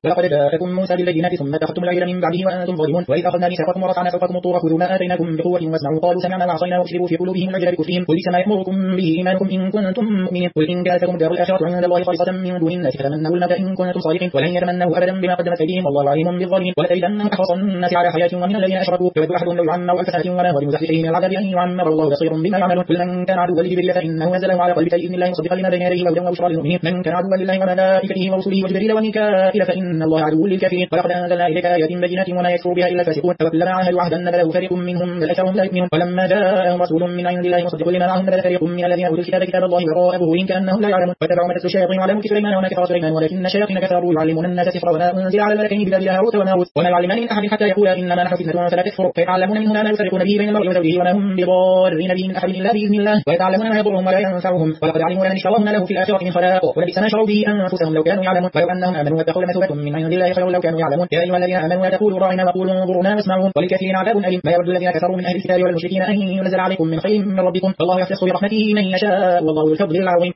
ولقد جاءكم موسى بالبينات ثم اتخذتم العجل من بعده وأنتم ظالمون وإذ أخذنا ميثاقكم ورفعنا فوقكم الطور خذوا ما آتيناكم بقوة واسمعوا قالوا سمعنا وعصينا وأشربوا في قلوبهم العجل بكفرهم قل بئس ما يأمركم به إيمانكم إن كنتم مؤمنين قل إن كانت لكم الدار الآخرة عند الله خالصة من دون الناس فتمنوا الموت إن كنتم صادقين ولن يتمنوا أبدا بما قدمت أيديهم والله عليم بالظالمين ولتجدنهم أحرص الناس على حياة ومن الذين أشركوا يود أحدهم لو يعمر ألف سنة وما هو بمزحزحه من العذاب أن يعمر الله بصير بما يعملون قل من كان عدوا لجبريل فإنه نزله على قلبك بإذن الله مصدقا لما بين يديه وهدى وبشرى للمؤمنين من كان عدوا لله وملائكته ورسله وجبريل وميكائيل فإن الله عدو للكافرين ولقد أنزلنا إليك آيات بينات وما يكفر بها إلا الفاسقون فكلما عاهدوا عهدا نبذه فريق منهم بل أكثرهم لا يؤمنون ولما جاءهم رسول من عند الله مصدق لما معهم نبذ فريق من الذين أوتوا الكتاب كتاب الله وراء ظهورهم كأنهم لا يعلمون واتبعوا ما تتلو الشياطين على ملك سليمان وما كفر سليمان ولكن الشياطين كفروا يعلمون الناس السحر وما أنزل على الملكين ببابل هاروت وماروت وما يعلمان من أحد حتى يقولا إنما نحن فتنة فلا تكفر فيتعلمون منهما ما يفرقون به بين المرء وزوجه وما هم بضارين به من أحد إلا بإذن الله ويتعلمون ما يضرهم ولا ينفعهم ولقد علموا من اشتراه ما له في الآخرة من خلاق ولبئس ما شروا به أنفسهم لو كانوا يعلمون ولو أنهم آمنوا واتقوا لمثوبة من عند الله خير لو كانوا يعلمون يا أيها الذين آمنوا لا تقولوا راعنا وقولوا انظرونا واسمعوا وللكافرين عذاب أليم ما يود الذين كفروا من أهل الكتاب والمشركين أن ينزل عليكم من خير من ربكم والله يختص برحمته من يشاء والله ذو الفضل العظيم